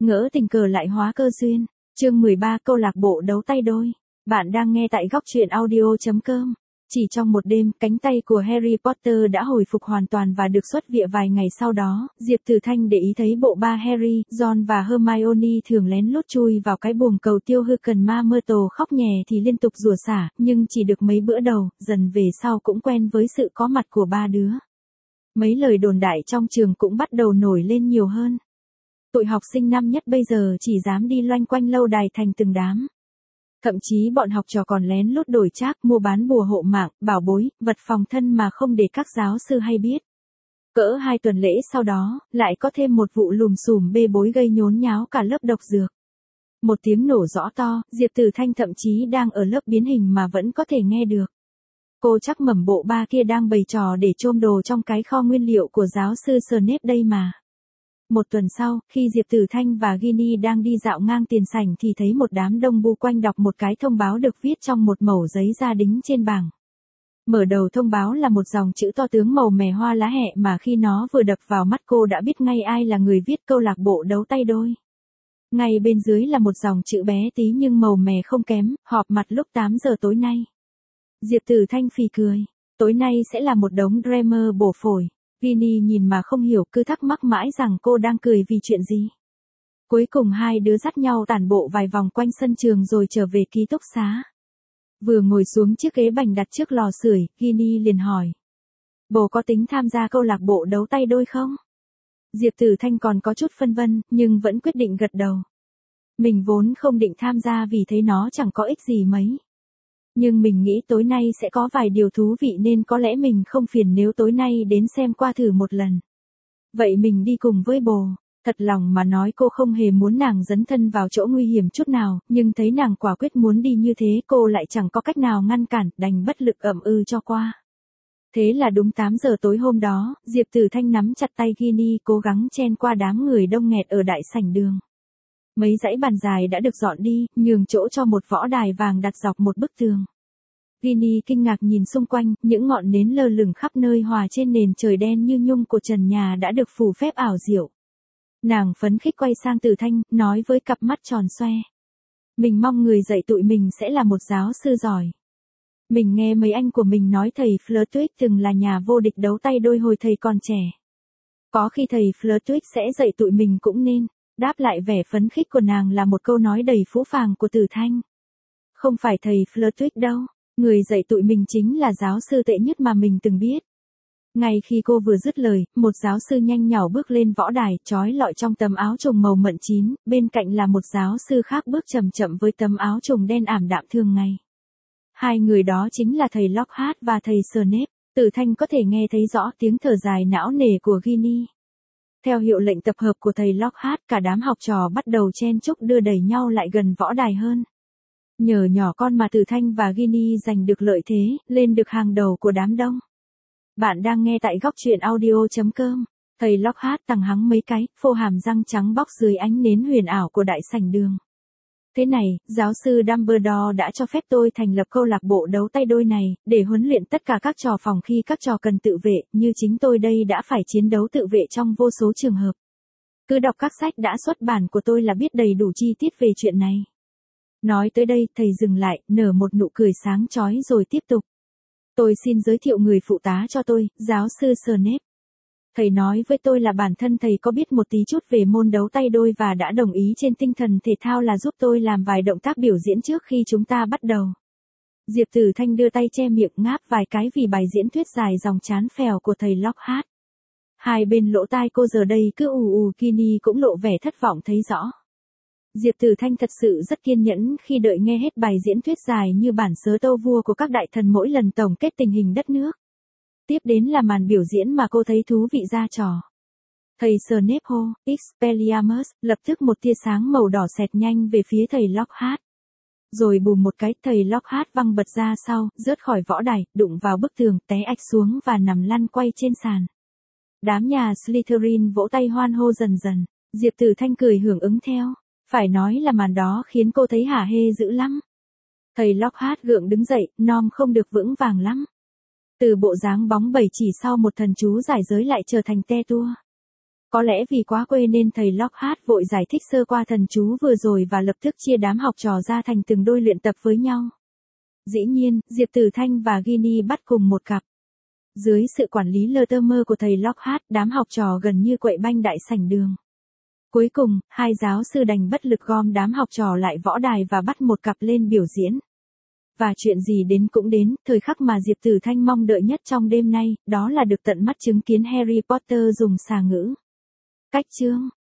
Ngỡ tình cờ lại hóa cơ duyên. Chương 13 câu lạc bộ đấu tay đôi. Bạn đang nghe tại góc truyện audio.com. Chỉ trong một đêm, cánh tay của Harry Potter đã hồi phục hoàn toàn và được xuất viện vài ngày sau đó. Diệp Tử Thanh để ý thấy bộ ba Harry, Ron và Hermione thường lén lút chui vào cái buồng cầu tiêu hư cần ma Myrtle khóc nhè thì liên tục rủa xả, nhưng chỉ được mấy bữa đầu, dần về sau cũng quen với sự có mặt của ba đứa. Mấy lời đồn đại trong trường cũng bắt đầu nổi lên nhiều hơn. Tụi học sinh năm nhất bây giờ chỉ dám đi loanh quanh lâu đài thành từng đám. Thậm chí bọn học trò còn lén lút đổi trác mua bán bùa hộ mạng, bảo bối, vật phòng thân mà không để các giáo sư hay biết. Cỡ 2 tuần lễ sau đó, lại có thêm một vụ lùm xùm bê bối gây nhốn nháo cả lớp độc dược. Một tiếng nổ rõ to, Diệp Tử Thanh thậm chí đang ở lớp biến hình mà vẫn có thể nghe được. Cô chắc mẩm bộ ba kia đang bày trò để chôm đồ trong cái kho nguyên liệu của giáo sư Snape đây mà. Một tuần sau, khi Diệp Tử Thanh và Ginny đang đi dạo ngang tiền sảnh thì thấy một đám đông bu quanh đọc một cái thông báo được viết trong một mẩu giấy da đính trên bảng. Mở đầu thông báo là một dòng chữ to tướng màu mè hoa lá hẹ mà khi nó vừa đập vào mắt cô đã biết ngay ai là người viết câu lạc bộ đấu tay đôi. Ngay bên dưới là một dòng chữ bé tí nhưng màu mè không kém, họp mặt lúc 8 giờ tối nay. Diệp Tử Thanh phì cười. Tối nay sẽ là một đống drama bổ phổi. Ginny nhìn mà không hiểu cứ thắc mắc mãi rằng cô đang cười vì chuyện gì. Cuối cùng hai đứa dắt nhau tản bộ vài vòng quanh sân trường rồi trở về ký túc xá. Vừa ngồi xuống chiếc ghế bành đặt trước lò sưởi, Ginny liền hỏi. Bố có tính tham gia câu lạc bộ đấu tay đôi không? Diệp Tử Thanh còn có chút phân vân, nhưng vẫn quyết định gật đầu. Mình vốn không định tham gia vì thấy nó chẳng có ích gì mấy. Nhưng mình nghĩ tối nay sẽ có vài điều thú vị nên có lẽ mình không phiền nếu tối nay đến xem qua thử một lần. Vậy mình đi cùng với bồ. Thật lòng mà nói cô không hề muốn nàng dấn thân vào chỗ nguy hiểm chút nào, nhưng thấy nàng quả quyết muốn đi như thế cô lại chẳng có cách nào ngăn cản, đành bất lực ậm ừ cho qua. Thế là đúng 8 giờ tối hôm đó, Diệp Tử Thanh nắm chặt tay Ginny cố gắng chen qua đám người đông nghẹt ở đại sảnh đường. Mấy dãy bàn dài đã được dọn đi, nhường chỗ cho một võ đài vàng đặt dọc một bức tường. Ginny kinh ngạc nhìn xung quanh, những ngọn nến lơ lửng khắp nơi hòa trên nền trời đen như nhung của trần nhà đã được phủ phép ảo diệu. Nàng phấn khích quay sang Tử Thanh, nói với cặp mắt tròn xoe. Mình mong người dạy tụi mình sẽ là một giáo sư giỏi. Mình nghe mấy anh của mình nói thầy Flitwick từng là nhà vô địch đấu tay đôi hồi thầy còn trẻ. Có khi thầy Flitwick sẽ dạy tụi mình cũng nên. Đáp lại vẻ phấn khích của nàng là một câu nói đầy phũ phàng của Tử Thanh. Không phải thầy Flitwick đâu, người dạy tụi mình chính là giáo sư tệ nhất mà mình từng biết. Ngay khi cô vừa dứt lời, một giáo sư nhanh nhảu bước lên võ đài, trói lọi trong tấm áo trùng màu mận chín, bên cạnh là một giáo sư khác bước chậm chậm với tấm áo trùng đen ảm đạm thường ngày. Hai người đó chính là thầy Lockhart và thầy Snape. Tử Thanh có thể nghe thấy rõ tiếng thở dài não nề của Ginny. Theo hiệu lệnh tập hợp của thầy Lockhart, cả đám học trò bắt đầu chen chúc đưa đẩy nhau lại gần võ đài hơn. Nhờ nhỏ con mà Tử Thanh và Ginny giành được lợi thế, lên được hàng đầu của đám đông. Bạn đang nghe tại góc truyện audio.com. Thầy Lockhart tằng hắng mấy cái, phô hàm răng trắng bóc dưới ánh nến huyền ảo của đại sảnh đường. Thế này, giáo sư Dumbledore đã cho phép tôi thành lập câu lạc bộ đấu tay đôi này, để huấn luyện tất cả các trò phòng khi các trò cần tự vệ, như chính tôi đây đã phải chiến đấu tự vệ trong vô số trường hợp. Cứ đọc các sách đã xuất bản của tôi là biết đầy đủ chi tiết về chuyện này. Nói tới đây, thầy dừng lại, nở một nụ cười sáng chói rồi tiếp tục. Tôi xin giới thiệu người phụ tá cho tôi, giáo sư Snape. Thầy nói với tôi là bản thân thầy có biết một tí chút về môn đấu tay đôi và đã đồng ý trên tinh thần thể thao là giúp tôi làm vài động tác biểu diễn trước khi chúng ta bắt đầu. Diệp Tử Thanh đưa tay che miệng ngáp vài cái vì bài diễn thuyết dài dòng chán phèo của thầy Lockhart. Hai bên lỗ tai cô giờ đây cứ ù ù, Ginny cũng lộ vẻ thất vọng thấy rõ. Diệp Tử Thanh thật sự rất kiên nhẫn khi đợi nghe hết bài diễn thuyết dài như bản sớ tâu vua của các đại thần mỗi lần tổng kết tình hình đất nước. Tiếp đến là màn biểu diễn mà cô thấy thú vị ra trò. Thầy Snape hô, Expelliarmus, lập tức một tia sáng màu đỏ xẹt nhanh về phía thầy Lockhart. Rồi bùm một cái, thầy Lockhart văng bật ra sau, rớt khỏi võ đài, đụng vào bức tường, té ạch xuống và nằm lăn quay trên sàn. Đám nhà Slytherin vỗ tay hoan hô dần dần, Diệp Tử Thanh cười hưởng ứng theo. Phải nói là màn đó khiến cô thấy hả hê dữ lắm. Thầy Lockhart gượng đứng dậy, nom không được vững vàng lắm. Từ bộ dáng bóng bẩy chỉ sau một thần chú giải giới lại trở thành te tua. Có lẽ vì quá quê nên thầy Lockhart vội giải thích sơ qua thần chú vừa rồi và lập tức chia đám học trò ra thành từng đôi luyện tập với nhau. Dĩ nhiên, Diệp Tử Thanh và Ginny bắt cùng một cặp. Dưới sự quản lý lơ tơ mơ của thầy Lockhart, đám học trò gần như quậy banh đại sảnh đường. Cuối cùng, hai giáo sư đành bất lực gom đám học trò lại võ đài và bắt một cặp lên biểu diễn. Và chuyện gì đến cũng đến, thời khắc mà Diệp Tử Thanh mong đợi nhất trong đêm nay, đó là được tận mắt chứng kiến Harry Potter dùng xà ngữ. Cách chương